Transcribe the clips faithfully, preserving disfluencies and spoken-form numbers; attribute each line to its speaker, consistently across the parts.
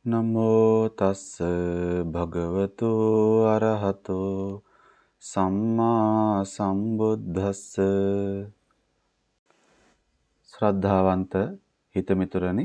Speaker 1: නමෝ තස්ස භගවතු අරහතෝ සම්මා සම්බුද්දස්ස. ශ්‍රද්ධාවන්ත හිතමිතුරනි,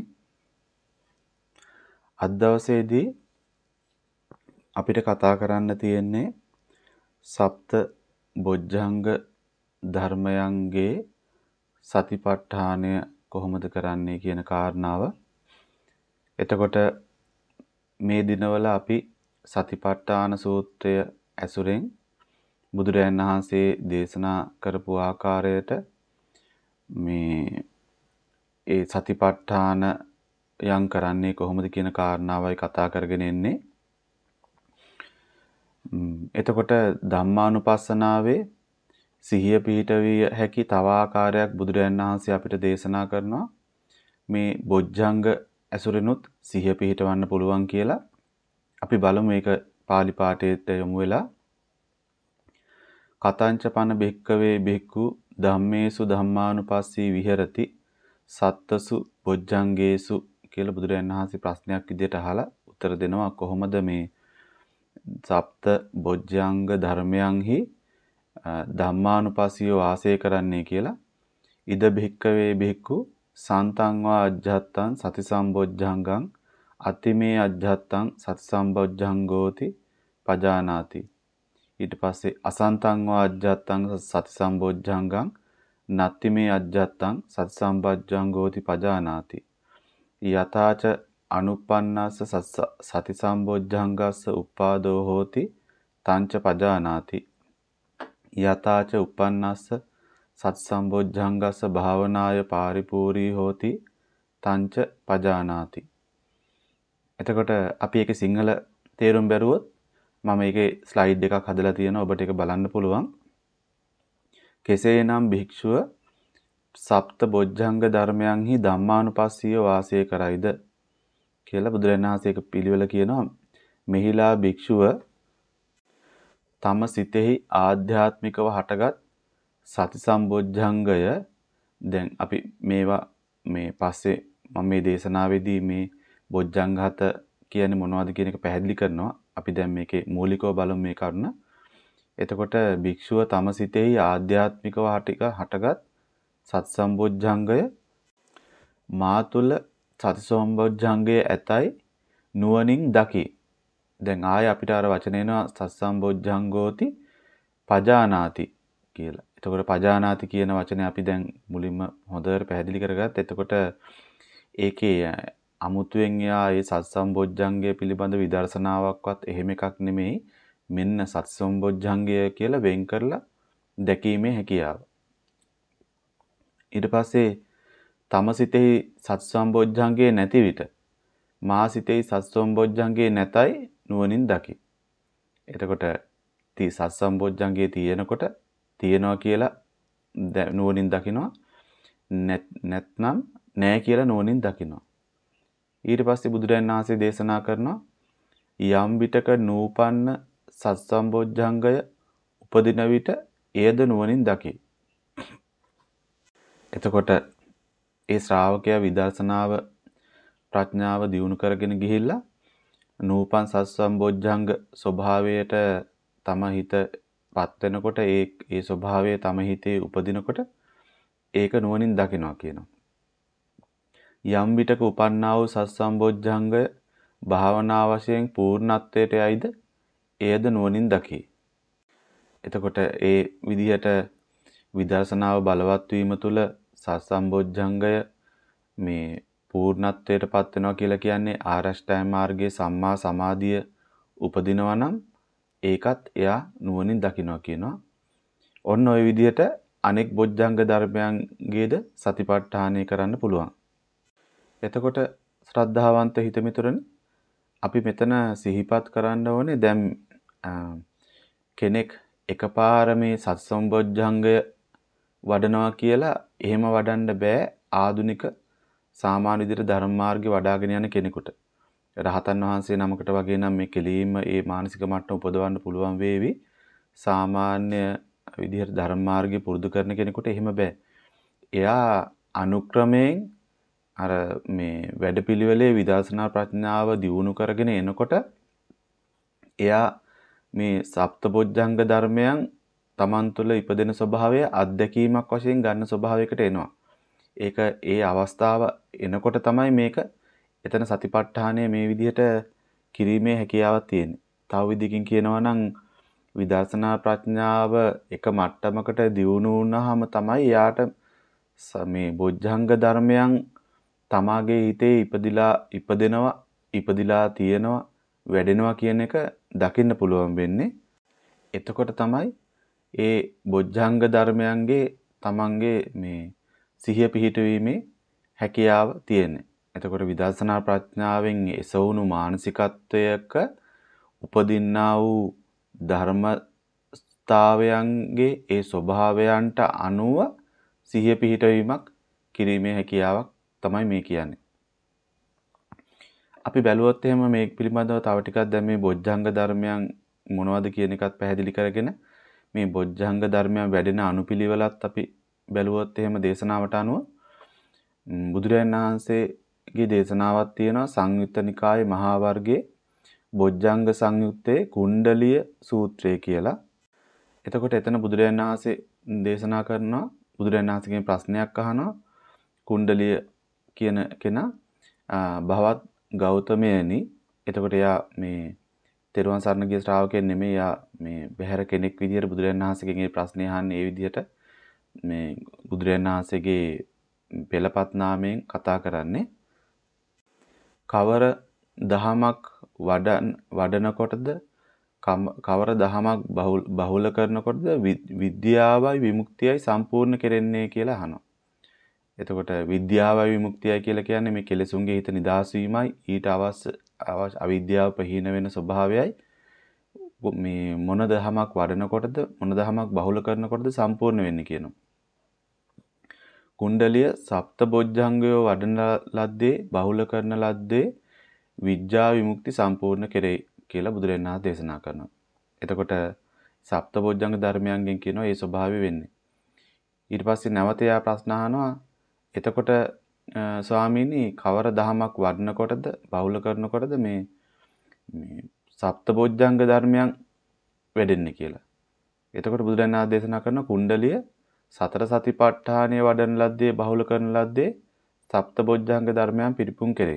Speaker 1: අද දවසේදී අපිට කතා කරන්න තියෙන්නේ සප්ත බොජ්ජංග ධර්මයන්ගේ සතිපට්ඨානය කොහොමද කරන්නේ කියන කාරණාව. එතකොට මේ දිනවල අපි සතිපට්ඨාන සූත්‍රය ඇසුරෙන් බුදුරජාණන් වහන්සේ දේශනා කරපු ආකාරයට මේ ඒ සතිපට්ඨාන යම් කරන්නේ කොහොමද කියන කාරණාවයි කතා කරගෙන එන්නේ. එතකොට ධම්මානුපස්සනාවේ සිහිය පිහිටවිය හැකි තව ආකාරයක් බුදුරජාණන් වහන්සේ අපිට දේශනා කරනවා. මේ බොජ්ජංග ඇසුරෙනුත් සිහිය පිහිටවන්න පුළුවන් කියලා. අපි බලමු මේක පාලි පාඨයට යොමු වෙලා. කතංච පන බික්කවේ බික්කු ධම්මේසු ධම්මානුපස්සී විහෙරති සත්තසු බොජ්ජංගේසු කියලා බුදුරජාණන් වහන්සේ ප්‍රශ්නයක් විදිහට අහලා උත්තර දෙනවා. කොහොමද මේ සප්ත බොජ්ජංග ධර්මයන්හි ධම්මානුපස්සීව වාසය කරන්නේ කියලා. ඉද බික්කවේ බික්කු සන්තං වා අජ්ජත්තං සති සම්බොජ්ජංගං අතිමේ අජ්ජත්තං සති සම්බොජ්ජංගෝති පජානාති. ඊට පස්සේ අසන්තං වා අජ්ජත්තං සති සම්බොජ්ජංගං නත්තිමේ අජ්ජත්තං සති සම්බොජ්ජංගෝති පජානාති. යතාච අනුප්පන්නස්ස සති සම්බොජ්ජංගස්ස උප්පාදෝ හෝති තංච පජානාති. යතාච උප්පන්නස්ස සති සම්බොජ්ජංගස්ස භාවනාය පාරිපූර්ණී හෝති තංච පජානාති. එතකොට අපි ඒකේ සිංහල තේරුම් බැලුවොත් මම ඒකේ ස්ලයිඩ් එකක් හදලා තියෙනවා, ඔබට ඒක බලන්න පුළුවන්. කෙසේනම් භික්ෂුව සප්ත බොජ්ජංග ධර්මයන්හි ධම්මානුපස්සීව වාසය කරයිද කියලා බුදුරජාණන් වහන්සේ ඒක පිළිවෙල කියනවා. මෙහිලා භික්ෂුව තම සිතෙහි ආධ්‍යාත්මිකව හටගත් සති සම්බොජ්ජංගය, දැන් අපි මේවා මේ පස්සේ මම මේ දේශනාවේදී මේ බොජ්ජංග හත කියන්නේ මොනවද කියන එක පැහැදිලි කරනවා. අපි දැන් මේකේ මූලිකව බලමු මේ කරුණ. එතකොට භික්ෂුව තම සිතෙහි ආධ්‍යාත්මිකව හටගත් සති සම්බොජ්ජංගය මා තුළ සති සම්බොජ්ජංගය ඇතයි නුවණින් දකි. දැන් ආයෙ අපිට අර වචන එනවා සති සම්බොජ්ජංගෝති පජානාති කියලා. එතකොට පජානාති කියන වචනේ අපි දැන් මුලින්ම හොඳට පැහැදිලි කරගත්ත. එතකොට ඒකේ අමුතුවෙන් යා ඒ සත් සම්බොජ්ජංගය පිළිබඳ විදර්ශනාවක්වත් එහෙම එකක් නෙමෙයි. මෙන්න සත් සම්බොජ්ජංගය කියලා වෙන් කරලා දැකීමේ හැකියාව. ඊට පස්සේ තම සිතෙහි සත් සම්බොජ්ජංගය නැති විට මා සිතෙහි සත් සම්බොජ්ජංගය නැතයි නුවණින් දකි. එතකොට තී සත් සම්බොජ්ජංගය තියෙනකොට තියෙනවා කියලා නුවණින් දකිනවා, නැත්නම් නැහැ කියලා නුවණින් දකිනවා. ඊට පස්සේ බුදුරජාණන් වහන්සේ දේශනා කරනවා යම් විටක නූපන්න සත් සම්බොජ්ජංගය උපදින විට එයද නුවණින් දකි. එතකොට ඒ ශ්‍රාවකයා විදර්ශනාව ප්‍රඥාව දියුණු කරගෙන ගිහිල්ලා නූපන් සත් සම්බොජ්ජංග ස්වභාවයට තම හිත පත් වෙනකොට ඒ ඒ ස්වභාවය තම හිතේ උපදිනකොට ඒක නුවණින් දකිනවා කියනවා. යම් විටක උපන්නා වූ සත් සම්බොජ්ජංගය භාවනා වශයෙන් පූර්ණත්වයට යයිද එයද නුවණින් දකි. එතකොට ඒ විදිහට විදර්ශනාව බලවත් වීම තුළ සත් සම්බොජ්ජංගය මේ පූර්ණත්වයට පත් වෙනවා කියලා කියන්නේ ආරෂ්ඨාය මාර්ගයේ සම්මා සමාධිය උපදිනවා නම් ඒකත් එයා නුවණින් දකිනවා කියනවා. ඔන්න ඔය විදිහට අනෙක් බොජ්ජංග ධර්මයන්ගේද සතිපට්ඨානය කරන්න පුළුවන්. එතකොට ශ්‍රද්ධාවන්ත හිතමිතුරනි, අපි මෙතන සිහිපත් කරන්න ඕනේ දැන් කෙනෙක් එකපාර මේ සත් සම්බොජ්ජංගය වඩනවා කියලා එහෙම වඩන්න බෑ. ආධුනික සාමාන්‍ය විදිහට ධර්ම මාර්ගේ වඩාගෙන යන කෙනෙකුට රහතන් වහන්සේ නමකට වගේ නම් මේ කෙලීම ඒ මානසික මට්ටම උපදවන්න පුළුවන් වේවි. සාමාන්‍ය විදිහට ධර්ම මාර්ගය පුරුදු කරන කෙනෙකුට එහෙම බෑ. එයා අනුක්‍රමයෙන් අර මේ වැඩපිළිවෙලේ විදර්ශනා ප්‍රඥාව දියුණු කරගෙන එනකොට එයා මේ සප්තබොජ්ජංග ධර්මයන් තමන් තුළ ඉපදෙන ස්වභාවය අත්දැකීමක් වශයෙන් ගන්න ස්වභාවයකට එනවා. ඒක ඒ අවස්ථාව එනකොට තමයි මේක එතන සතිපට්ඨානය මේ විදිහට කිරීමේ හැකියාවක් තියෙන්නේ. තව විදිහකින් කියනවා නම් විදර්ශනා ප්‍රඥාව එක මට්ටමකට දියුණු වුණාම තමයි යාට මේ බොජ්ජංග ධර්මයන් තමාගේ හිතේ ඉපදිලා ඉපදෙනවා ඉපදිලා තියෙනවා වැඩෙනවා කියන එක දකින්න පුළුවන් වෙන්නේ. එතකොට තමයි ඒ බොජ්ජංග ධර්මයන්ගේ තමන්ගේ මේ සිහිය පිහිටවීමේ හැකියාව තියෙන්නේ. එතකොට විදර්ශනා ප්‍රඥාවෙන් එසවුණු මානසිකත්වයක උපදින්නා වූ ධර්මතාවයන්ගේ ඒ ස්වභාවයන්ට අනුව සිහිය පිහිටවීමක් කිරීමේ හැකියාවක් තමයි මේ කියන්නේ. අපි බැලුවොත් එහෙම මේ පිළිබඳව තව ටිකක් දැන් මේ බොජ්ජංග ධර්මයන් මොනවද කියන එකත් පැහැදිලි කරගෙන මේ බොජ්ජංග ධර්මයන් වැඩෙන අනුපිළිවෙලත් අපි බැලුවොත් එහෙම දේශනාවට අනුව බුදුරජාණන් වහන්සේගේ දේශනාවක් තියෙනවා සංයුත්ත නිකායේ මහා වර්ගයේ බොජ්ජංග සංයුත්තේ කුණ්ඩලිය සූත්‍රය කියලා. එතකොට එතන බුදුරජාණන් වහන්සේ දේශනා කරනවා බුදුරජාණන් වහන්සේගෙන් ප්‍රශ්නයක් අහනවා කුණ්ඩලිය කියන කෙනා භවත් ගෞතමයනි. එතකොට එයා මේ තෙරුවන් සරණ ගිය ශ්‍රාවකයෙක් නෙමෙයි. එයා මේ බහැර කෙනෙක් විදියට බුදුරජාණන් වහන්සේගෙන් මේ ප්‍රශ්නේ අහන්නේ ඒ විදියට මේ බුදුරජාණන් වහන්සේගේ පෙළපත් නාමයෙන් කතා කරන්නේ. කවර දහමක් වඩන වඩනකොටද කවර දහමක් බහුල බහුල කරනකොටද විද්‍යාවයි විමුක්තියයි සම්පූර්ණ කෙරෙන්නේ කියලා අහනවා. එතකොට විද්‍යාවයි විමුක්තියයි කියලා කියන්නේ මේ කෙලෙසුන්ගේ හිත නිදහස් වීමයි ඊට අවශ්‍ය අවශ්‍ය අවිද්‍යාව ප්‍රහීන වෙන ස්වභාවයයි මේ මොන දහමක් වඩනකොටද මොන දහමක් බහුල කරනකොටද සම්පූර්ණ වෙන්නේ කියනවා. කුණ්ඩලිය සප්තබොජ්ජංගය වඩන ලද්දේ බහුල කරන ලද්දේ විද්‍යා විමුක්ති සම්පූර්ණ කෙරේ කියලා බුදුරජාණන් වහන්සේ දේශනා කරනවා. එතකොට සප්තබොජ්ජංග ධර්මයන්ගෙන් කියනවා ඒ ස්වභාවය වෙන්නේ. ඊට පස්සේ නැවත යා ප්‍රශ්න අහනවා එතකොට ස්වාමීනි කවර දහමක් වඩනකොටද බහුල කරනකොටද මේ මේ සප්තබොජ්ජංග ධර්මයන් වැඩෙන්නේ කියලා. එතකොට බුදුරජාණන් වහන්සේ දේශනා කරන කුණ්ඩලිය සතර සතිපට්ඨානය වඩන ලද්දේ බහුල කරන ලද්දේ සප්තබොජ්ජංග ධර්මයන් පිරිපුන් කෙරේ.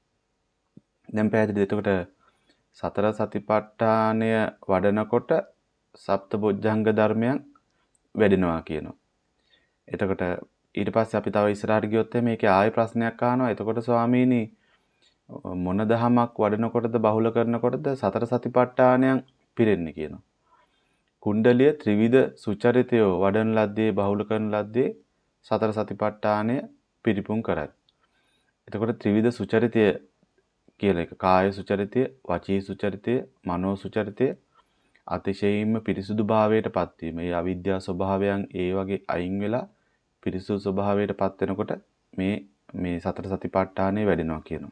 Speaker 1: දැන් පැහැදිලිද? එතකොට සතර සතිපට්ඨානය වඩනකොට සප්තබොජ්ජංග ධර්මයන් වැඩෙනවා කියනවා. එතකොට ඊට පස්සේ අපි තව ඉස්සරහට ගියොත් මේකේ ආයෙ ප්‍රශ්නයක් අහනවා. එතකොට ස්වාමීනි මොන දහමක් වඩනකොටද බහුල කරනකොටද සතර සතිපට්ඨානයන් පිරෙන්නේ කියනවා. කුණ්ඩලිය ත්‍රිවිධ සුචරිතය වඩන ලද්දේ බහුල කරන ලද්දේ සතර සතිපට්ඨානය පිරිපුන් කරයි. එතකොට ත්‍රිවිධ සුචරිතය කියලා එක කාය සුචරිතය, වචී සුචරිතය, මනෝ සුචරිතය අතිශයින්ම පිරිසුදු භාවයට පත් වීම. මේ අවිද්‍යා ස්වභාවයන් ඒ වගේ අයින් වෙලා පිරිසුදු ස්වභාවයට පත් වෙනකොට මේ මේ සතර සතිපට්ඨානය වැඩෙනවා කියනවා.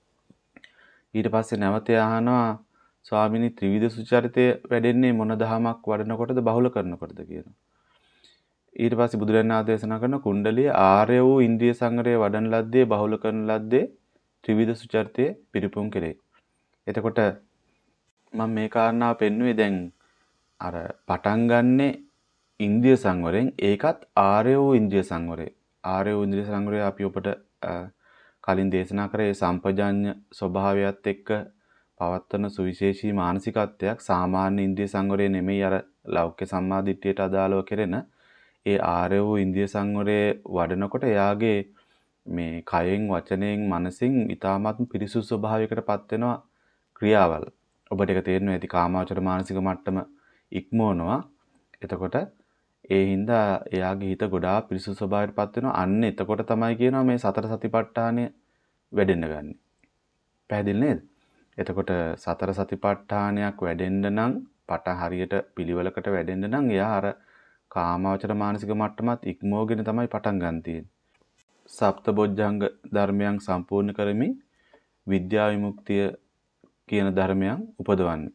Speaker 1: ඊට පස්සේ නැවත අහනවා ස්වාමිනී ත්‍රිවිධ සුචරිතය වැඩෙන්නේ මොන දහමක් වඩනකොටද බහුල කරනකොටද කියනවා. ඊට පස්සේ බුදුරජාණන් වහන්සේ දේශනා කරන කුණ්ඩලිය ආර්ය වූ ඉන්ද්‍රිය සංවරය වඩන ලද්දේ බහුල කරන ලද්දේ ත්‍රිවිධ සුචරිතය පිරිපුන් කෙරේ. එතකොට මම මේ කාරණාව පෙන්වුවේ දැන් අර පටන් ගන්නෙ ඉන්ද්‍රිය සංවරයෙන් ඒකත් ආර්ය වූ ඉන්ද්‍රිය සංවරය. ආර්ය වූ ඉන්ද්‍රිය සංවරය අපි ඔබට කලින් දේශනා කරේ සම්පජාඤ්ඤ ස්වභාවයත් එක්ක පවත්වන සුවිශේෂී මානසිකත්වයක්. සාමාන්‍ය ඉන්ද්‍රිය සංවරය නෙමෙයි අර ලෞකික සම්මාදිට්ඨියට අදාළව කෙරෙන ඒ ආර්ය වූ ඉන්ද්‍රිය සංවරය වඩනකොට එයාගේ මේ කයෙන් වචනයෙන් මනසින් ඊටාත්ම පිරිසුදු ස්වභාවයකට පත් වෙනවා ක්‍රියාවල්. ඔබට ඒක තේරෙනවා ඇති කාමාවචර මානසික මට්ටම ඉක්මවනවා. එතකොට ඒ හින්දා එයාගේ හිත ගොඩාක් පිරිසුදු ස්වභාවයට පත් වෙනවා. අන්න එතකොට තමයි කියනවා මේ සතර සතිපට්ඨානය වැඩෙන්න ගන්න. පැහැදිලි නේද? එතකොට සතර සතිපට්ඨානයක් වැඩෙන්න නම් පටන් හරියට පිළිවෙලකට වැඩෙන්න නම් එයා අර කාමාවචර මානසික මට්ටමත් ඉක්මවගෙන තමයි පටන් ගන්න තියෙන්නේ. සප්තබොජ්ජංග ධර්මයන් සම්පූර්ණ කරමින් විද්‍යා විමුක්තිය කියන ධර්මයන් උපදවන්නේ.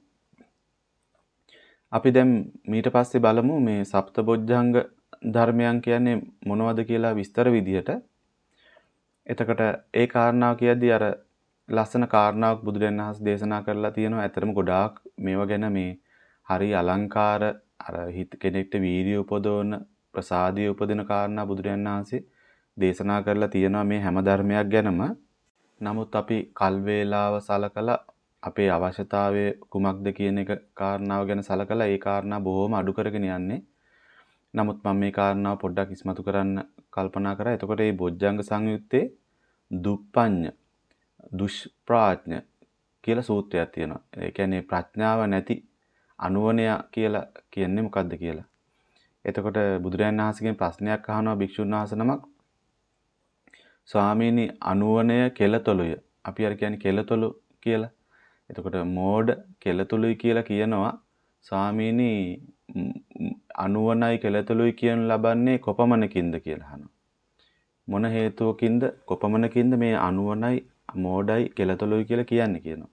Speaker 1: අපි දැන් ඊට පස්සේ බලමු මේ සප්තබොජ්ජංග ධර්මයන් කියන්නේ මොනවද කියලා විස්තර විදිහට. එතකොට ඒ කාරණාව කියද්දී අර ලස්සන කාරණාවක් බුදුරජාණන් වහන්සේ දේශනා කරලා තියෙනවා. ඇත්තටම ගොඩාක් මේවා ගැන මේ හරි අලංකාර අර හිත කෙනෙක්ට වීර්යය උපදවන ප්‍රසාදිය උපදින කාරණා බුදුරජාණන් වහන්සේ දේශනා කරලා තියෙනවා මේ හැම ධර්මයක් ගැනම. නමුත් අපි කල් වේලාව සලකලා අපේ අවශ්‍යතාවය කුමක්ද කියන එක කාරණාව ගැන සලකලා ඒ කාරණා බොහොම අඩු කරගෙන යන්නේ. නමුත් මම මේ කාරණාව පොඩ්ඩක් ඉස්මතු කරන්න කල්පනා කරා. එතකොට මේ බොජ්ජංග සංයුත්තේ දුප්පඤ්ඤ දුෂ්ප්‍රාඥ කියලා සූත්‍රයක් තියෙනවා. ඒ කියන්නේ ප්‍රඥාව නැති අනුවණය කියලා කියන්නේ මොකද්ද කියලා. එතකොට බුදුරජාණන් වහන්සේගෙන් ප්‍රශ්නයක් අහනවා භික්ෂුන් වහන්සේ නමක්. ස්වාමීනි අනුවණය කෙලතොලුය. අපි අර කියන්නේ කෙලතොලු කියලා. එතකොට මෝඩ කෙලතොලුයි කියලා කියනවා. ස්වාමීනි අනුවණයි කෙලතොලුයි කියන ලබන්නේ කොපමණකින්ද කියලා අහනවා. මොන හේතුවකින්ද කොපමණකින්ද මේ අනුවණයි මෝඩයි කෙලතොලුයි කියලා කියන්නේ කියනවා.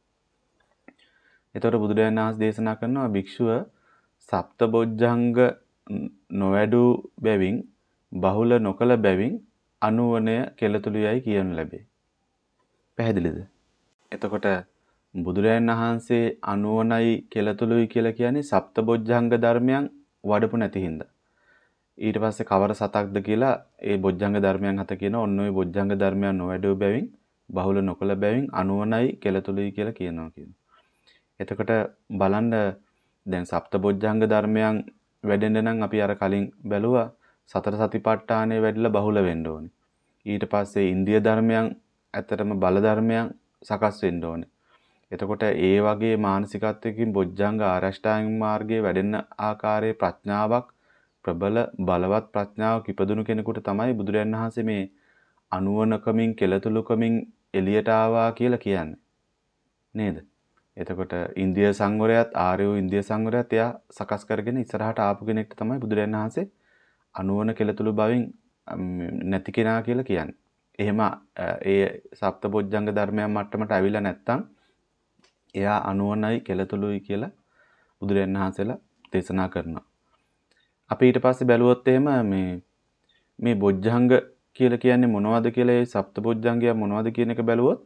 Speaker 1: එතකොට බුදුරජාණන් වහන්සේ දේශනා කරනවා භික්ෂුව සප්තබොජ්ජංග නොවැඩු බැවින් බහුල නොකල බැවින් අනුවණය කෙලතුළුයයි කියනු ලැබේ. පැහැදිලිද? එතකොට බුදුරජාණන් වහන්සේ අනුවණයි කෙලතුළුයි කියලා කියන්නේ සප්තබොජ්ජංග ධර්මයන් වඩපු නැති හින්දා. ඊට පස්සේ කවර සතක්ද කියලා ඒ බොජ්ජංග ධර්මයන් හත කියන ඔන්න ඔය බොජ්ජංග ධර්මයන් නොවැඩු බැවින් බහුල නොකල බැවින් අනුවණයි කෙලතුළුයි කියලා කියනවා කියනවා. එතකොට බලන්න දැන් සප්තබොජ්ජංග ධර්මයන් වැඩෙන්න නම් අපි අර කලින් බැලුවා සතර සතිපට්ඨානය වැඩිලා බහුල වෙන්න ඕනේ. ඊට පස්සේ ඉන්ද්‍රිය ධර්මයන් ඇත්තටම බල ධර්මයන් සකස් වෙන්න ඕනේ. එතකොට ඒ වගේ මානසිකත්වයකින් බොජ්ජංග ආරෂ්ඨාංග මාර්ගයේ වැඩෙන ආකාරයේ ප්‍රඥාවක් ප්‍රබල බලවත් ප්‍රඥාවක් ඉපදුණු කෙනෙකුට තමයි බුදුරජාණන් වහන්සේ මේ අනුවණකමින් කෙලතුළුකමින් එළියට ආවා කියලා කියන්නේ. නේද? එතකොට ඉන්ද්‍රිය සංවරයත් ආර්ය වූ ඉන්ද්‍රිය සංවරයත් එයා සකස් කරගෙන ඉස්සරහට ආපු කෙනෙක්ට තමයි බුදුරජාණන් වහන්සේ අනුවණ කෙලතුළු බවින් නැති කෙනා කියලා කියන්නේ. එහෙම ඒ සප්තබොජ්ජංග ධර්මයන් මට්ටමට අවිලා නැත්තම් එයා අනුවණයි කෙලතුළුයි කියලා බුදුරජාණන් වහන්සේලා දේශනා කරනවා. අපි ඊට පස්සේ බැලුවොත් එහෙම මේ මේ බොජ්ජංග කියලා කියන්නේ මොනවද කියලා ඒ සප්තබොජ්ජංගය මොනවද කියන එක බැලුවොත්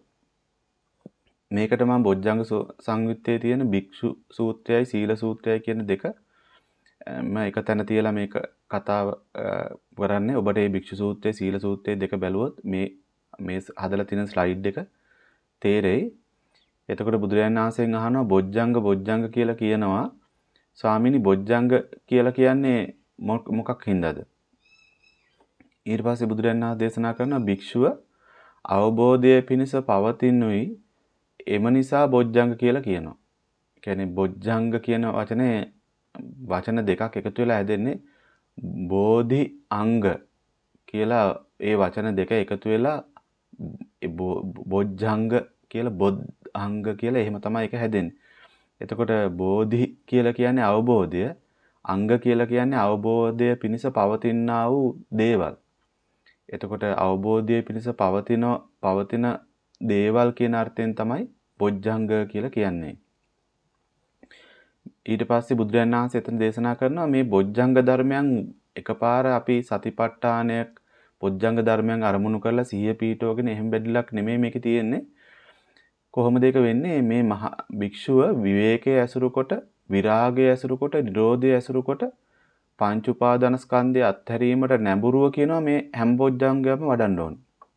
Speaker 1: මේකට මම බොජ්ජංග සංයුත්තේ තියෙන භික්ෂු සූත්‍රයයි සීල සූත්‍රයයි කියන දෙක මම එක තැන තියලා මේක කතාව කරන්නේ. ඔබට මේ භික්ෂු සූත්‍රයේ සීල සූත්‍රයේ දෙක බැලුවොත් මේ මේ හදලා තියෙන ස්ලයිඩ් එක තේරෙයි. එතකොට බුදුරජාණන් වහන්සේගෙන් අහනවා බොජ්ජංග බොජ්ජංග කියලා කියනවා. ස්වාමීනි බොජ්ජංග කියලා කියන්නේ මොකක් හින්දාද? ඊට පස්සේ බුදුරජාණන් වහන්සේ දේශනා කරනවා භික්ෂුව අවබෝධය පිණිස පවතිනුයි එම නිසා බොජ්ජංග කියලා කියනවා. කියන්නේ බොජ්ජංග කියන වචනේ වචන දෙකක් එකතු වෙලා හැදෙන්නේ බෝධි අංග කියලා. ඒ වචන දෙක එකතු වෙලා බොජ්ජංග කියලා බොද්ධ අංග කියලා එහෙම තමයි ඒක හැදෙන්නේ. එතකොට බෝධි කියලා කියන්නේ අවබෝධය, අංග කියලා කියන්නේ අවබෝධය පිණිස පවතිනා වූ දේවල්. එතකොට අවබෝධය පිණිස පවතින පවතින දේවල් කියන අර්ථයෙන් තමයි බොජ්ජංග කියලා කියන්නේ. ඊට පස්සේ බුදුරජාණන් වහන්සේ එතන දේශනා කරනවා මේ බොජ්ජංග ධර්මයන් එකපාර අපි සතිපට්ඨානයක් බොජ්ජංග ධර්මයන් අරමුණු කරලා සිහිය පීඨවගෙන එහෙම බැදලක් නෙමෙයි මේකේ තියෙන්නේ. කොහොමද ඒක වෙන්නේ? මේ මහ භික්ෂුව විවේකයේ ඇසුරු කොට, විරාගයේ ඇසුරු කොට, නිරෝධයේ ඇසුරු කොට පංච උපාදානස්කන්ධය අත්හැරීමට නැඹුරුව කියනවා මේ හැම බොජ්ජංගයක්ම වඩන්න ඕනේ.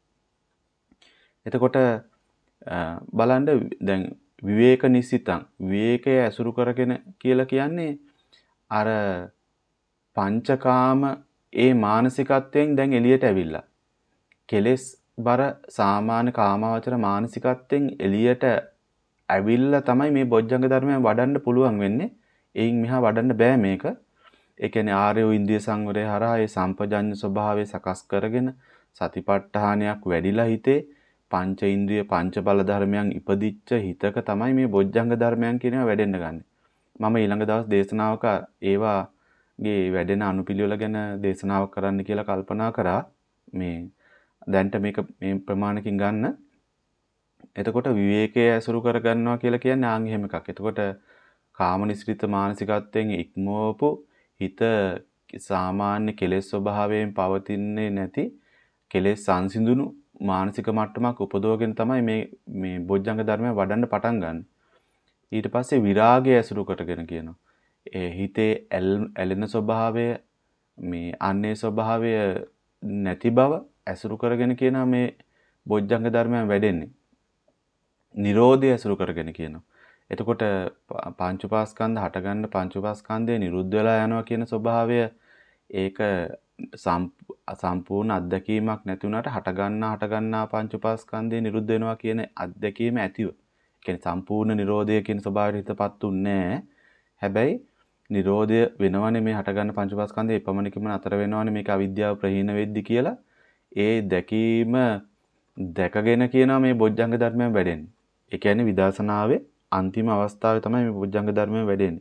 Speaker 1: එතකොට බලන්න දැන් විවේක නිසිතං විවේකයේ ඇසුරු කරගෙන කියලා කියන්නේ අර පංචකාම ඒ මානසිකත්වයෙන් දැන් එළියට ඇවිල්ලා කෙලෙස් බර සාමාන්‍ය කාමාවචර මානසිකත්වයෙන් එළියට ඇවිල්ලා තමයි මේ බොජ්ජංග ධර්මයන් වඩන්න පුළුවන් වෙන්නේ. එයින් මෙහා වඩන්න බෑ මේක. ඒ කියන්නේ ආර්ය වූ ඉන්ද්‍රිය සංවරය හරහා ඒ සම්පජඤ්ඤ ස්වභාවය සකස් කරගෙන සතිපට්ඨානයක් වැඩිලා හිතේ පංච ඉන්ද්‍රිය පංච බල ධර්මයන් ඉපදිච්ච හිතක තමයි මේ බොජ්ජංග ධර්මයන් කියනවා වැඩෙන්න ගන්න. මම ඊළඟ දවස් දේශනාවක ඒවාගේ වැඩෙන අනුපිළිවෙල ගැන දේශනාවක් කරන්න කියලා කල්පනා කරා. මේ දැන්ට මේක මේ ප්‍රමාණකින් ගන්න. එතකොට විවේකයේ ඇසුරු කර ගන්නවා කියලා කියන්නේ ආන් එහෙම එකක්. එතකොට කාමනිස්ෘත මානසිකත්වයෙන් ඉක්මවපු හිත සාමාන්‍ය කෙලෙස් ස්වභාවයෙන් පවතින්නේ නැති කෙලෙස් සංසිඳුණු මානසික මට්ටමක් උපදවගෙන තමයි මේ මේ බොජ්ජංග ධර්මය වඩන්න පටන් ගන්න. ඊට පස්සේ විරාගය ඇසුරු කරගෙන කියනවා. ඒ හිතේ ඇලෙන ස්වභාවය මේ අන්නේ ස්වභාවය නැති බව ඇසුරු කරගෙන කියනවා මේ බොජ්ජංග ධර්මයන් වැඩෙන්නේ. නිරෝධය ඇසුරු කරගෙන කියනවා. එතකොට පංච උපාස්කන්ධ හටගන්න පංච උපාස්කන්ධය නිරුද්ධ වෙලා යනවා කියන ස්වභාවය ඒක සම්පූර්ණ අත්දැකීමක් නැති වුණාට හටගන්නා හටගන්නා පංච උපාස්කන්ධය නිරුද්ධ වෙනවා කියන අත්දැකීම ඇතිව. ඒ කියන්නේ සම්පූර්ණ නිරෝධය කියන ස්වභාවයට හිතපත් උන්නේ නැහැ. හැබැයි නිරෝධය වෙනවනේ මේ හටගන්න පංච උපාස්කන්ධය එපමණකින්ම අතර වෙනවනේ මේක අවිද්‍යාව ප්‍රහීන වෙද්දි කියලා. ඒ දැකීම දැකගෙන කියනවා මේ බොජ්ජංග ධර්මයන් වැඩෙන්නේ. ඒ කියන්නේ විදර්ශනාවේ අන්තිම අවස්ථාවේ තමයි මේ බොජ්ජංග ධර්මයන් වැඩෙන්නේ.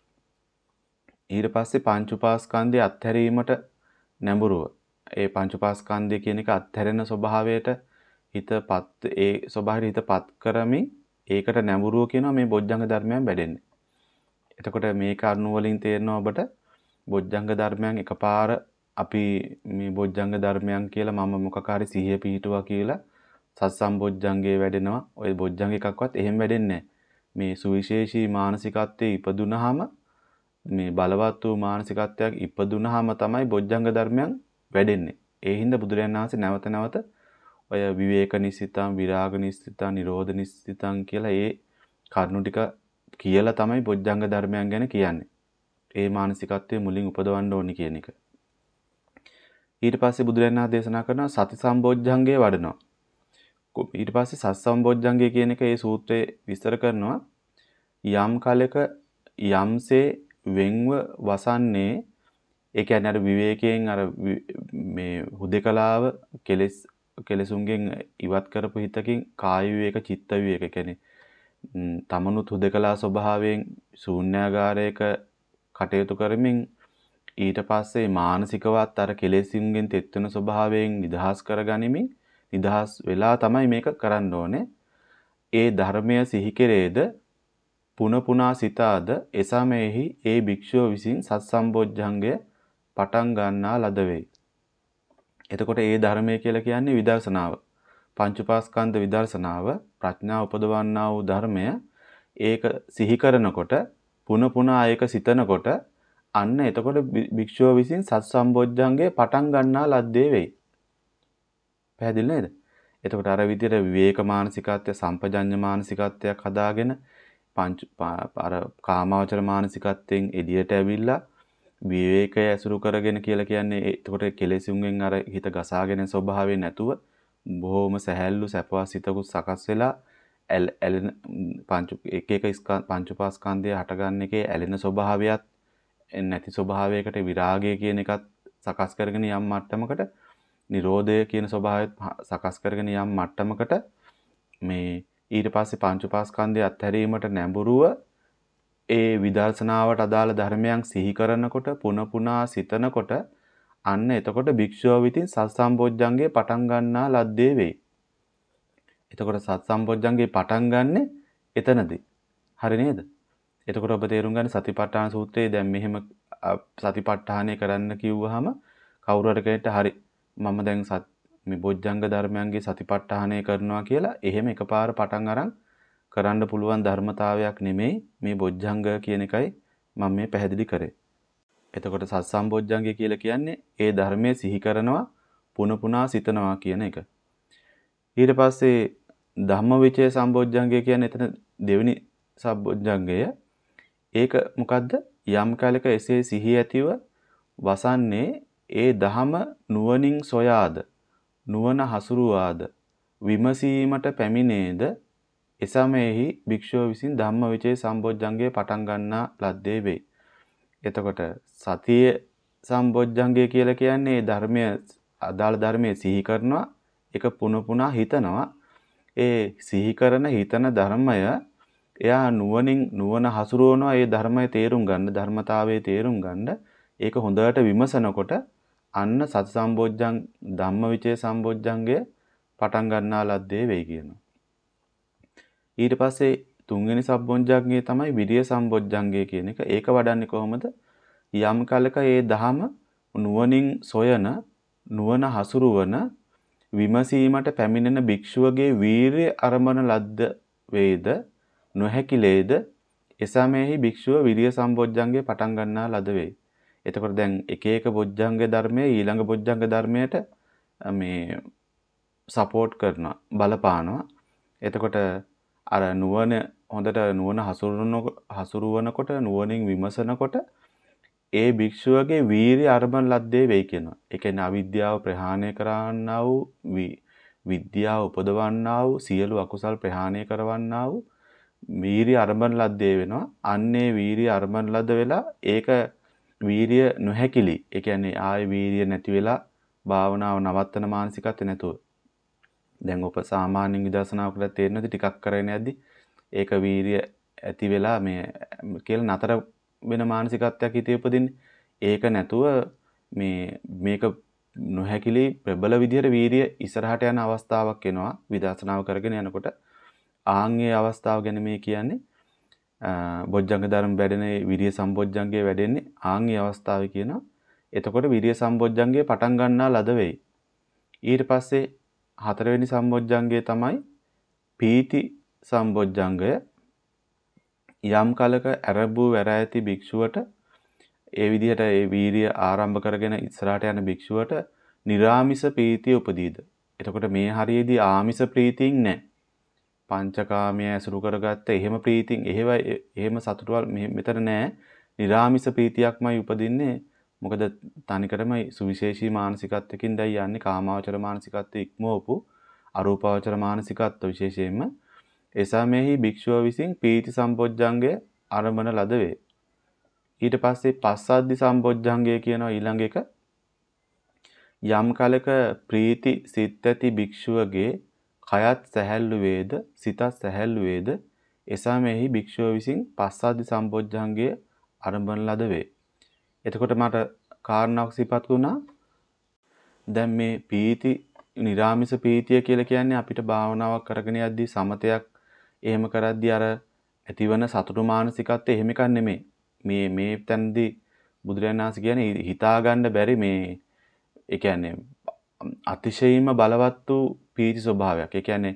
Speaker 1: ඊට පස්සේ පංච උපාස්කන්ධය අත්හැරීමට නැඹුරුව. ඒ පංච උපාස්කන්ධය කියන එක අත්හැරෙන ස්වභාවයට හිතපත් ඒ ස්වභාවයට හිතපත් කරමින් ඒකට නැඹුරුව කියනවා මේ බොජ්ජංග ධර්මයන් වැඩෙන්නේ. එතකොට මේ කරුණු වලින් තේරෙනවා ඔබට බොජ්ජංග ධර්මයන් එකපාර අපි මේ බොජ්ජංග ධර්මයන් කියලා මම මොකක් හරි සිහිය පිහිටුවා කියලා සත්සම්බොජ්ජංගේ වැඩෙනවා. ওই බොජ්ජංග එකක්වත් එහෙම වෙඩෙන්නේ මේ සුවිශේෂී මානසිකත්වයේ ඉපදුනහම මේ බලවත් වූ මානසිකත්වයක් ඉපදුනහම තමයි බොජ්ජංග ධර්මයන් වැඩෙන්නේ. ඒ හින්දා බුදුරජාණන් වහන්සේ නැවත නැවත ඔය විවේක නිස්සිතං විරාග නිස්සිතං නිරෝධ නිස්සිතං කියලා ඒ කරුණු ටික කියලා තමයි බොජ්ජංග ධර්මයන් ගැන කියන්නේ. ඒ මානසිකත්වයේ මුලින් උපදවන්න ඕනි කියන එක. ඊට පස්සේ බුදුරජාණන් වහන්සේ දේශනා කරනවා සති සම්බොජ්ජංගේ වඩනවා. ඊට පස්සේ සත් සම්බොජ්ජංගය කියන එක ඒ සූත්‍රයේ විස්තර කරනවා. යම් කලක යම්සේ වෙන්ව වසන්නේ ඒ කියන්නේ අර විවේකයෙන් අර මේ හුදේකලාව කෙලෙස් කෙලෙසුන්ගෙන් ඉවත් කරපු හිතකින් කාය විවේක චිත්ත විවේක කියන්නේ තමනුත් හුදේකලා ස්වභාවයෙන් ශූන්‍යාගාරයක කටයුතු කරමින් ඊට පස්සේ මානසිකවත් අර කෙලෙසින්ගෙන් තෙත් වෙන ස්වභාවයෙන් නිදහස් කරගනිමින් නිදහස් වෙලා තමයි මේක කරන්න ඕනේ. ඒ ධර්මය සිහි කෙරේද පුන පුනා සිතාද එසමෙහි ඒ භික්ෂුව විසින් සත් සම්බොජ්ජංගය පටන් ගන්නා ලද වෙයි. එතකොට ඒ ධර්මය කියලා කියන්නේ විදර්ශනාව. පංච උපාස්කන්ධ විදර්ශනාව ප්‍රඥා උපදවන්නා වූ ධර්මය ඒක සිහි කරනකොට පුන පුනා ඒක සිතනකොට අන්න එතකොට භික්ෂුව විසින් සත් සම්බොජ්ජංගය පටන් ගන්නා ලද්දේ වෙයි. පැහැදිලි නේද? එතකොට අර විදිහට විවේක මානසිකත්වය සම්පජඤ්ඤ මානසිකත්වයක් හදාගෙන පංච අර කාමාවචර මානසිකත්වයෙන් එළියට ඇවිල්ලා විවේකය ඇසුරු කරගෙන කියලා කියන්නේ එතකොට කෙලෙසුන්ගෙන් අර හිත ගසාගෙන ස්වභාවයෙන් නැතුව බොහොම සැහැල්ලු සැපවත් සිතකුත් සකස් වෙලා ඇලෙන පංච එක එක පංච උපාස්කන්ධය හටගන්න එකේ ඇලෙන ස්වභාවයත් නැති ස්වභාවයකට විරාගය කියන එකත් සකස් කරගෙන යම් මට්ටමකට නිරෝධය කියන ස්වභාවයත් සකස් කරගෙන යම් මට්ටමකට මේ ඊට පස්සේ පංච උපාස්කන්ධය අත්හැරීමට නැඹුරුව ඒ විදර්ශනාවට අදාළ ධර්මයන් සිහි කරනකොට පුන පුනා සිතනකොට අන්න එතකොට භික්ෂුව විසින් සත් සම්බොජ්ජංගේ පටන් ගන්නා ලද්දේ වෙයි. එතකොට සත් සම්බොජ්ජංගේ පටන් ගන්නෙ එතනදී. හරි නේද? එතකොට ඔබ තේරුම් ගන්න සතිපට්ඨාන සූත්‍රයේ දැන් මෙහෙම සතිපට්ඨානය කරන්න කිව්වහම කවුරු හරි කෙනෙක්ට හරි මම දැන් සත් මේ බොජ්ජංග ධර්මයන්ගේ සතිපට්ඨානය කරනවා කියලා එහෙම එකපාර පටන් අරන් කරන්න පුළුවන් ධර්මතාවයක් නෙමෙයි මේ බොජ්ජංග කියන එකයි මම මේ පැහැදිලි කරේ. එතකොට සත් සම්බොජ්ජංගය කියලා කියන්නේ ඒ ධර්මයේ සිහි කරනවා පුන පුනා සිතනවා කියන එක. ඊට පස්සේ ධම්මවිචය සම්බොජ්ජංගය කියන්නේ එතන දෙවෙනි සම්බොජ්ජංගය. ඒක මොකද්ද? යම් කාලයක එසේ සිහි ඇතිව වසන්නේ ඒ දහම නුවණින් සොයාද නුවණ හසුරුවාද විමසීමට පැමිණේද එසමෙහි භික්ෂුව විසින් ධම්මවිචේ සම්බොජ්ජංගය පටන් ගන්නා ලද්දේ වෙයි. එතකොට සතිය සම්බොජ්ජංගය කියලා කියන්නේ ධර්මය අදාළ ධර්මයේ සිහි කරනවා ඒක පුන පුනා හිතනවා. ඒ සිහි කරන හිතන ධර්මය එයා නුවණින් නුවණ හසුරුවනවා ඒ ධර්මයේ තේරුම් ගන්න ධර්මතාවයේ තේරුම් ගන්න ඒක හොඳට විමසනකොට අන්න සති සම්බොජ්ජං ධම්මවිචේ සම්බොජ්ජංගය පටන් ගන්නා ලද්දේ වෙයි කියනවා. ඊට පස්සේ තුන්වෙනි සම්බොජ්ජංගය තමයි විරිය සම්බොජ්ජංගය කියන එක. ඒක වඩන්නේ කොහොමද? යම් කලක ඒ දහම නුවණින් සොයන නුවණ හසුරුවන විමසීමට පැමිණෙන භික්ෂුවගේ වීරිය අරඹන ලද්ද වේද නොහැකිලේද එසමයෙහි භික්ෂුව විරිය සම්බොජ්ජංගේ පටන් ගන්නා ලද වේ. එතකොට දැන් එක එක බොජ්ජංග ධර්මයේ ඊළඟ බොජ්ජංග ධර්මයට මේ සපෝට් කරනවා බලපානවා. එතකොට අර නුවණ හොඳට නුවණ හසුරුවන හසුරුවනකොට නුවණින් විමසනකොට ඒ භික්ෂුවගේ වීරිය අරඹන ලද්දේ වෙයි කියනවා. ඒ කියන්නේ අවිද්‍යාව ප්‍රහාණය කරන්නා වූ විද්‍යාව උපදවන්නා වූ සියලු අකුසල් ප්‍රහාණය කරවන්නා වූ වීරිය අරඹන ලද්දේ වෙනවා. අන්නේ වීරිය අරඹන ලද්ද වෙලා ඒක වීරිය නොහැකිලි. ඒ කියන්නේ ආයේ වීරිය නැති වෙලා භාවනාව නවත්තන මානසිකත්වෙ නැතුව. දැන් ඔබ සාමාන්‍යයෙන් විදර්ශනා කරලා තේරෙනවද ටිකක් කරගෙන යද්දි ඒක වීරිය ඇති වෙලා මේ කියලා නතර වෙන මානසිකත්වයක් හිතේ උපදින්නේ. ඒක නැතුව මේ මේක නොහැකිලි ප්‍රබල විදිහට වීරිය ඉස්සරහට යන අවස්ථාවක් එනවා විදර්ශනාව කරගෙන යනකොට. ආන්ගේ අවස්ථාව ගැන මේ කියන්නේ බොජ්ජංග ධර්ම වැඩෙන විරිය සම්බොජ්ජංගේ වැඩෙන්නේ ආන්ගේ අවස්ථාවේ කියනවා. එතකොට විරිය සම්බොජ්ජංගේ පටන් ගන්නා ලද වෙයි. ඊට පස්සේ හතරවෙනි සම්බොජ්ජංගය තමයි පීති සම්බොජ්ජංගය. යම් කලක අරබු වැර ඇති භික්ෂුවට ඒ විදිහට ඒ වීරිය ආරම්භ කරගෙන ඉස්සරහට යන භික්ෂුවට නිරාමිස ප්‍රීතිය උපදීද. එතකොට මේ හරියේදී ආමිස ප්‍රීතියින් නැහැ. පංචකාමයේ ඇසුරු කරගත්ත එහෙම ප්‍රීතියින් එහෙව එහෙම සතුටවල් මෙතන නැහැ. නිරාමිස ප්‍රීතියක්මයි උපදින්නේ. මොකද තනිකරම සුවිශේෂී මානසිකත්වකින් දැයි යන්නේ කාමාවචර මානසිකත්වයේ ඉක්මවපු අරූපාවචර මානසිකත්ව විශේෂයෙන්ම එසමෙහි භික්ෂුව විසින් පීති සම්බොජ්ජංගය ආරම්භන ලද වේ. ඊට පස්සේ පස්සද්ධි සම්බොජ්ජංගය කියනවා ඊළඟ එක. යම් කලක ප්‍රීති සිත් ඇති භික්ෂුවගේ කයත් සැහැල්ලු වේද සිතත් සැහැල්ලු වේද එසමෙහි භික්ෂුව විසින් පස්සද්ධි සම්බොජ්ජංගය ආරම්භන ලද වේ. එතකොට මට කාරණාවක් සිහිපත් වුණා. දැන් මේ පීති නිරාමිස පීතිය කියලා කියන්නේ අපිට භාවනාවක් කරගෙන යද්දී සමතයක් එහෙම කරද්දී අර ඇතිවන සතුටු මානසිකත්වය එහෙම එකක් නෙමෙයි. මේ මේ තැනදී බුදුරජාණන් වහන්සේ කියන්නේ හිතා ගන්න බැරි මේ ඒ කියන්නේ අතිශයින්ම බලවත් වූ පීති ස්වභාවයක්. ඒ කියන්නේ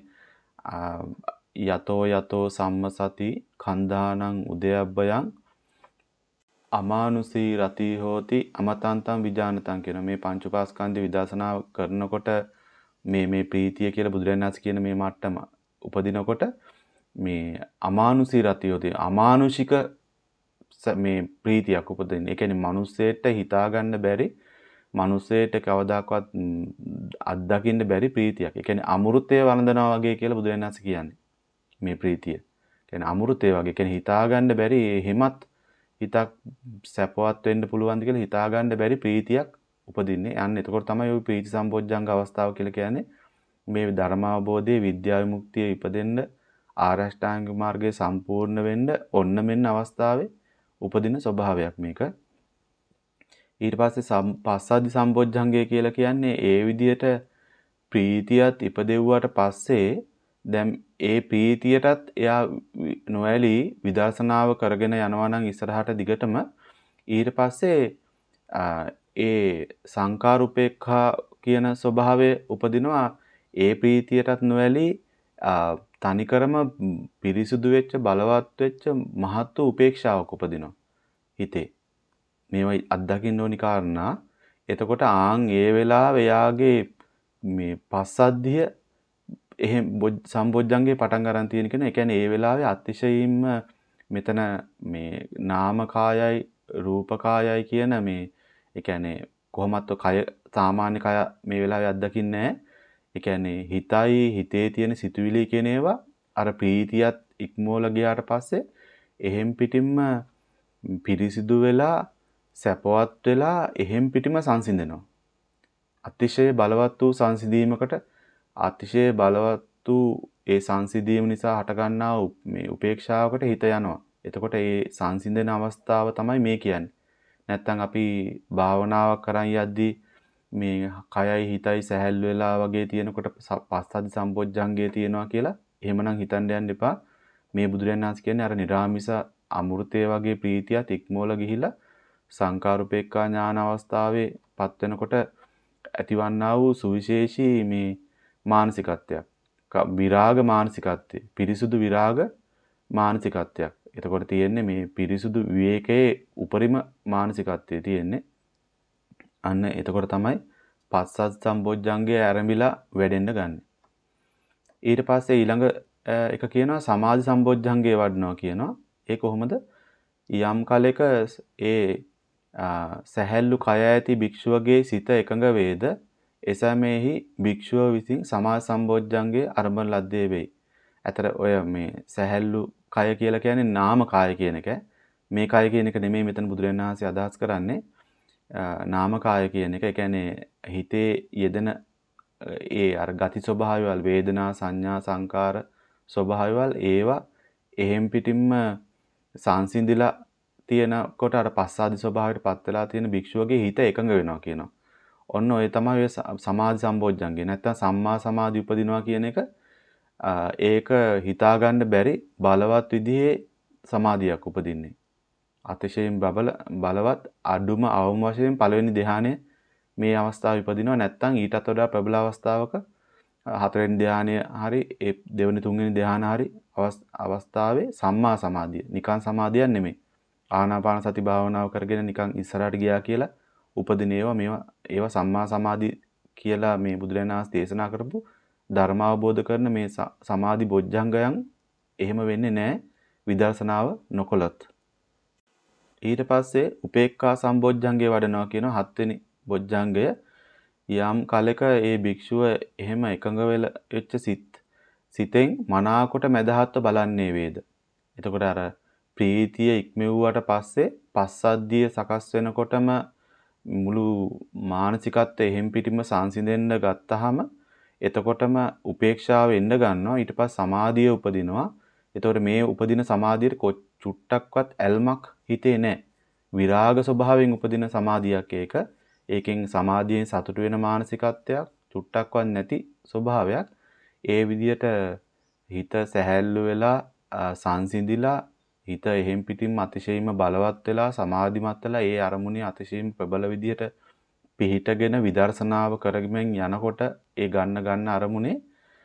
Speaker 1: යතෝ යතෝ සම්මසති කන්දානං උදයබ්බයං අමානුසී රති හෝති අමතන්තං විජානතං කියන මේ පංච උපාස්කන්ධ විදර්ශනා කරනකොට මේ මේ ප්‍රීතිය කියලා බුදුරජාණන් වහන්සේ කියන මේ මට්ටම උපදිනකොට මේ අමානුසී රති හෝති අමානුෂික මේ ප්‍රීතියක් උපදින්නේ. ඒ කියන්නේ මිනිස්සෙට හිතා ගන්න බැරි මිනිස්සෙට කවදාකවත් අත්දකින්න බැරි ප්‍රීතියක්. ඒ කියන්නේ අමෘතය වළඳනවා වගේ කියලා බුදුරජාණන් වහන්සේ කියන්නේ මේ ප්‍රීතිය. කියන්නේ අමෘතය වගේ. කියන්නේ හිතා ගන්න බැරි හිමත් හිතක් සැපවත් වෙන්න පුළුවන්ද කියලා හිතා ගන්න බැරි ප්‍රීතියක් උපදින්නේ. අන්න එතකොට තමයි ওই ප්‍රීති සම්බොජ්ජංග අවස්ථාව කියලා කියන්නේ. මේ ධර්ම අවබෝධයේ විද්‍යා විමුක්තිය ඉපදෙන්න ආරෂ්ඨාංග මාර්ගයේ සම්පූර්ණ වෙන්න ඔන්න මෙන්න අවස්ථාවේ උපදින ස්වභාවයක් මේක. ඊට පස්සේ පස්සද්ධි සම්බොජ්ජංගය කියලා කියන්නේ ඒ විදිහට ප්‍රීතියත් ඉපදෙව්වට පස්සේ දැන් ඒ ප්‍රීතියටත් එයා නොඇලී විදර්ශනාව කරගෙන යනවා නම් ඉස්සරහට දිගටම ඊට පස්සේ ඒ සංකාරුපේක්ඛා කියන ස්වභාවය උපදිනවා. ඒ ප්‍රීතියටත් නොඇලී තනිකරම පිරිසුදු වෙච්ච බලවත් වෙච්ච මහත් වූ උපේක්ෂාවක් උපදිනවා හිතේ. මේවා අත්දකින්න ඕනි කාරණා. එතකොට ආන් ඒ වෙලාවේ එයාගේ මේ පස්සද්ධිය එහෙම සම්බොජ්ජංගේ පටන් ගන්න තියෙන කෙනා. ඒ කියන්නේ ඒ වෙලාවේ අතිශයින්ම මෙතන මේ නාම කායයි රූප කායයි කියන මේ ඒ කියන්නේ කොහොමත් කය සාමාන්‍ය කය මේ වෙලාවේ අත්දකින්නේ නැහැ. ඒ කියන්නේ හිතයි හිතේ තියෙන සිතුවිලි කියන ඒවා අර ප්‍රීතියත් ඉක්මෝල ගියාට පස්සේ එහෙම් පිටින්ම පිරිසිදු වෙලා සැපවත් වෙලා එහෙම් පිටින්ම සංසිඳෙනවා. අතිශය බලවත් වූ සංසිඳීමකට අතිශය බලවත් වූ ඒ සංසිඳීම නිසා හටගන්නා මේ උපේක්ෂාවකට හිත යනවා. එතකොට ඒ සංසිඳන අවස්ථාව තමයි මේ කියන්නේ. නැත්තම් අපි භාවනාවක් කරන් යද්දී මේ කයයි හිතයි සැහැල්ලු වෙලා වගේ තියෙනකොට පස්සද්ධි සම්බොජ්ජංගය තියෙනවා කියලා එහෙමනම් හිතන්න යන්න එපා. මේ බුදුරජාණන් වහන්සේ කියන්නේ අර නිරාමිස අමෘතය වගේ ප්‍රීතියත් ඉක්මෝල ගිහිලා සංකාරුපේක්ඛා ඥාන අවස්ථාවේ පත් වෙනකොට ඇතිවන්නා වූ සුවිශේෂී මේ මානසිකත්වයක්. විරාග මානසිකත්වය. පිරිසුදු විරාග මානසිකත්වයක්. එතකොට තියෙන්නේ මේ පිරිසුදු විවේකයේ උපරිම මානසිකත්වයේ තියෙන්නේ. අන්න එතකොට තමයි පස්සත් සම්බොජ්ජංගය ආරම්භිලා වැඩෙන්න ගන්න. ඊට පස්සේ ඊළඟ එක කියනවා සමාධි සම්බොජ්ජංගය වඩනවා කියනවා. ඒ කොහොමද? යම් කලෙක ඒ සැහැල්ලු කය ඇති භික්ෂුවගේ සිත එකඟ වේද එසමෙහි භික්ෂුව විසින් සමාධි සම්බොජ්ජංගයේ ආරම්භන ලද්දේ වෙයි. අතර ඔය මේ සැහැල්ලු කය කියලා කියන්නේ නාම කාය කියන එක. මේ කය කියන එක නෙමෙයි මෙතන බුදුරජාණන් වහන්සේ අදහස් කරන්නේ. නාම කාය කියන එක. ඒ කියන්නේ හිතේ යෙදෙන ඒ අර ගති ස්වභාවයවල් වේදනා සංඥා සංකාර ස්වභාවයවල් ඒවා එහෙම් පිටින්ම සංසිඳිලා තියෙනකොට අර පස්සාදි ස්වභාවයට පත් වෙලා තියෙන භික්ෂුවගේ හිත එකඟ වෙනවා කියනවා. ඔන්න ඔය තමයි සමාධි සම්බොජ්ජංගේ. නැත්තම් සම්මා සමාධි උපදිනවා කියන එක ඒක හිතා ගන්න බැරි බලවත් විදිහේ සමාධියක් උපදින්නේ. අතිශයින් බබල බලවත් අඩුම අවම වශයෙන් පළවෙනි ධ්‍යානය මේ අවස්ථාවේ උපදිනවා. නැත්තම් ඊටත් වඩා ප්‍රබල අවස්ථාවක හතරවෙනි ධ්‍යානය හරි ඒ දෙවෙනි තුන්වෙනි ධ්‍යාන හරි අවස්ථාවේ සම්මා සමාධිය. නිකන් සමාධියක් නෙමෙයි. ආනාපාන සති භාවනාව කරගෙන නිකන් ඉස්සරහට ගියා කියලා උපදින ඒවා මේවා ඒවා සම්මා සමාධි කියලා මේ බුදුරජාණන් වහන්සේ දේශනා කරපු ධර්ම අවබෝධ කරන මේ සමාධි බොජ්ජංගයන් එහෙම වෙන්නේ නැහැ විදර්ශනාව නොකොලත්. ඊට පස්සේ උපේක්ඛා සම්බොජ්ජංගේ වඩනවා කියන හත්වෙනි බොජ්ජංගය. යම් කලක ඒ භික්ෂුව එහෙම එකඟ වෙලා වෙච්ච සිත් සිතෙන් මනාකොට මදහත්ව බලන්නේ වේද. එතකොට අර ප්‍රීතිය ඉක්මෙව්වට පස්සේ පස්සද්ධිය සකස් වෙනකොටම මුළු මානසිකත්වය එහෙම් පිටින්ම සංසිඳෙන්න ගත්තාම එතකොටම උපේක්ෂාව එන්න ගන්නවා. ඊට පස්සේ සමාධිය උපදිනවා. එතකොට මේ උපදින සමාධියට චුට්ටක්වත් ඇල්මක් හිතේ නැහැ. විරාග ස්වභාවයෙන් උපදින සමාධියක් ඒක. ඒකෙන් සමාධියෙන් සතුටු වෙන මානසිකත්වයක් චුට්ටක්වත් නැති ස්වභාවයක්. ඒ විදිහට හිත සැහැල්ලු වෙලා සංසිඳිලා හිත එහෙම් පිටින්ම අතිශයින්ම බලවත් වෙලා සමාධිමත් වෙලා ඒ අරමුණේ අතිශයින්ම ප්‍රබල විදිහට පිහිටගෙන විදර්ශනාව කරගෙන යනකොට ඒ ගන්න ගන්න අරමුණේ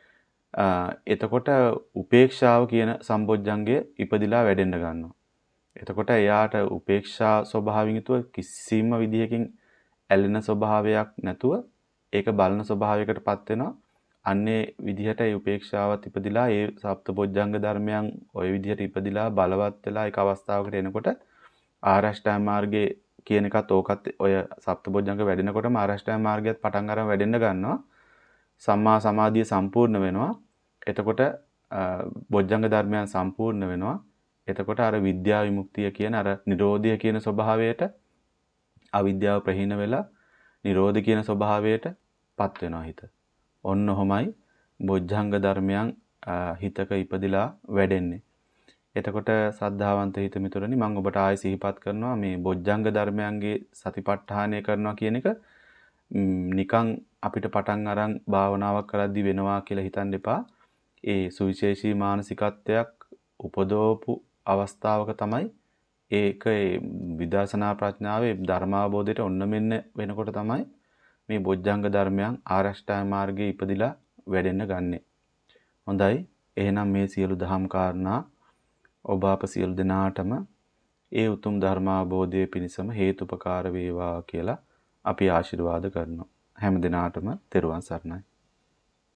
Speaker 1: එතකොට උපේක්ෂාව කියන සම්බොජ්ජංගය ඉපදිලා වැඩෙන්න ගන්නවා. එතකොට එයාට උපේක්ෂා ස්වභාවයෙන් යුතුව කිසිම විදිහකින් ඇලෙන ස්වභාවයක් නැතුව ඒක බලන ස්වභාවයකටපත් වෙනවා. අන්නේ විදිහට ඒ උපේක්ෂාවත් ඉපදිලා ඒ සප්තබොජ්ජංග ධර්මයන් ওই විදිහට ඉපදිලා බලවත් වෙලා ඒක අවස්ථාවකට එනකොට ආරෂ්ඨාංග මාර්ගයේ කියන එකත් ඕකත් ඔය සප්තබොජ්ජංග වැඩෙනකොටම ආරෂ්ඨාංග මාර්ගයත් පටන් අරන් වැඩෙන්න ගන්නවා. සම්මා සමාධිය සම්පූර්ණ වෙනවා. එතකොට බොජ්ජංග ධර්මයන් සම්පූර්ණ වෙනවා. එතකොට අර විද්‍යා විමුක්තිය කියන අර නිරෝධය කියන ස්වභාවයට අවිද්‍යාව ප්‍රහීන වෙලා නිරෝධ කියන ස්වභාවයට පත් වෙනවා හිත. ඔන්න ඔහොමයි බොජ්ජංග ධර්මයන් හිතක ඉපදිලා වැඩෙන්නේ. එතකොට සද්ධාවන්ත හිත මිතුරනි මම ඔබට ආයෙ සිහිපත් කරනවා මේ බොජ්ජංග ධර්මයන්ගේ සතිපට්ඨානය කරනවා කියන එක නිකන් අපිට පටන් අරන් භාවනාවක් කරද්දි වෙනවා කියලා හිතන්න එපා. ඒ සුවිශේෂී මානසිකත්වයක් උපදවපු අවස්ථාවක තමයි ඒක විදර්ශනා ප්‍රඥාවේ ධර්මාවබෝධයට ඔන්න මෙන්න වෙනකොට තමයි මේ බොජ්ජංග ධර්මයන් ආරෂ්ඨාංග මාර්ගයේ ඉපදිලා වැඩෙන්න ගන්නෙ. හොඳයි. එහෙනම් මේ සියලු දහම් කාරණා ඔබ අප සියලු දෙනාටම ඒ උතුම් ධර්මාවබෝධයේ පිණසම හේතුපකාර වේවා කියලා අපි ආශිර්වාද කරනවා. හැම දිනාටම තෙරුවන් සරණයි.